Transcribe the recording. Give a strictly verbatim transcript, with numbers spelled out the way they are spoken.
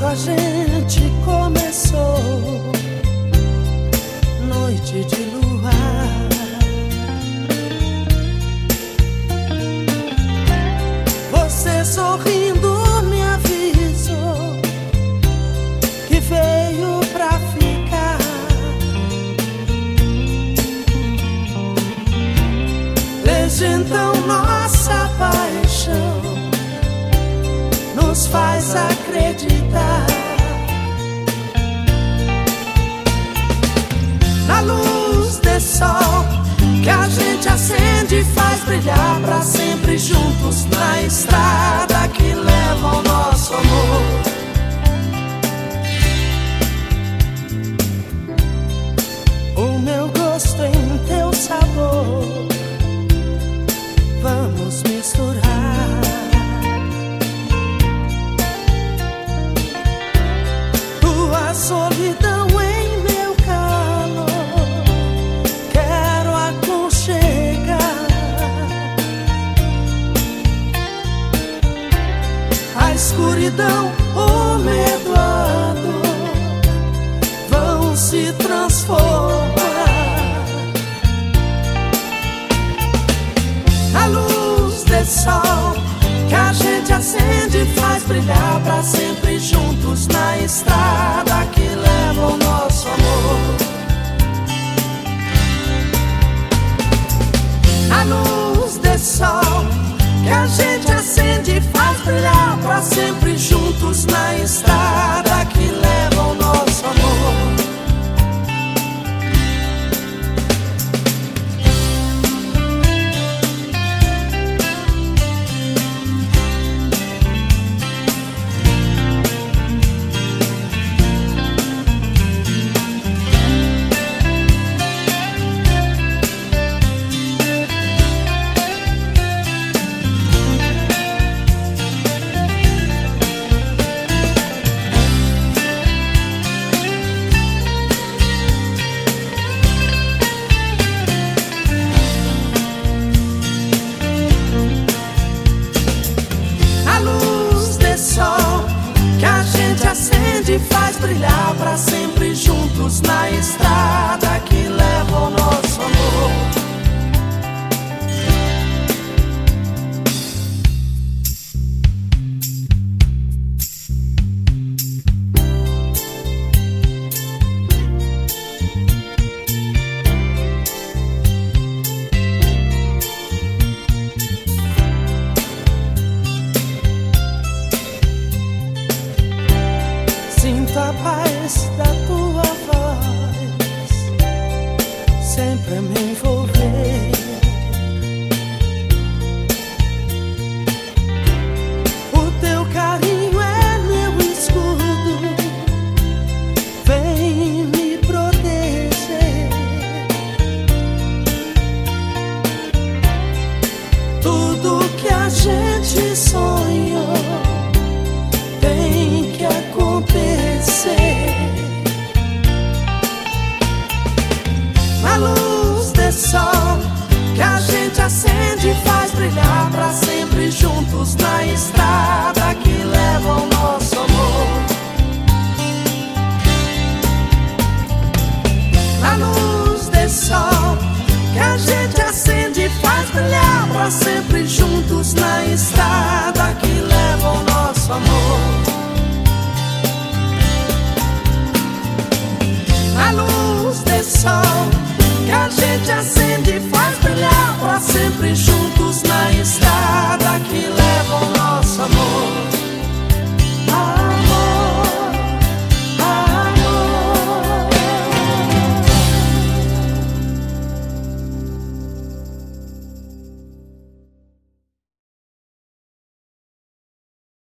Quando a gente começou, noite de luar, você sorrindo me avisou que veio pra ficar. Desde então nossa paixão nos faz acreditar na luz desse sol que a gente acende e faz brilhar pra sempre juntos na estrada que leva ao nosso amor. O meu gosto em teu sabor, vamos misturar. Tua solidão em meu calor, quero aconchegar. A escuridão, o medo, a dor vão se transformar. A luz desse sol que a gente acende e faz brilhar pra sempre juntos na estrada que leva ao nosso amor. A luz desse sol que a gente acende e faz brilhar pra sempre juntos na estrada que leva ao nosso amor. Acende e faz brilhar pra sempre juntos na estrada que leva ao nosso amor. Sinto a paz da tua voz sempre a me envolver. O teu carinho é meu escudo, vem me proteger. Tudo que a gente sonhou tem que acontecer. Na luz desse sol que a gente acende e faz brilhar pra sempre juntos na estrada que leva ao nosso amor. Na luz desse sol que a gente acende e faz brilhar pra sempre juntos na estrada que